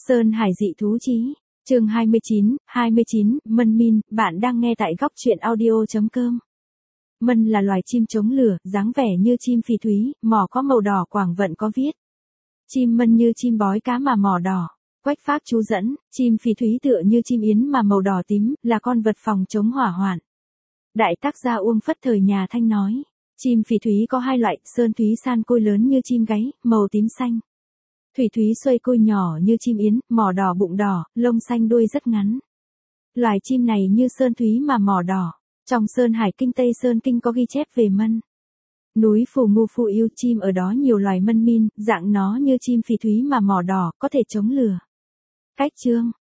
Sơn Hải dị thú chí, chương 29, Mân Min, bạn đang nghe tại góc truyện audio.com. Mân là loài chim chống lửa, dáng vẻ như chim phỉ thúy, mỏ có màu đỏ, quảng vận có viết. Chim mân như chim bói cá mà mỏ đỏ. Quách pháp chú dẫn, chim phỉ thúy tựa như chim yến mà màu đỏ tím, là con vật phòng chống hỏa hoạn. Đại tác gia Uông Phất thời nhà Thanh nói, chim phỉ thúy có hai loại, sơn thúy san côi lớn như chim gáy, màu tím xanh. Thủy thúy xuây côi nhỏ như chim yến, mỏ đỏ bụng đỏ, lông xanh đuôi rất ngắn. Loài chim này như sơn thúy mà mỏ đỏ. Trong Sơn Hải Kinh Tây Sơn Kinh có ghi chép về mân. Núi Phù Ngu Phụ yêu chim ở đó nhiều loài mân min, dạng nó như chim phỉ thúy mà mỏ đỏ, có thể chống lửa. Cách chương,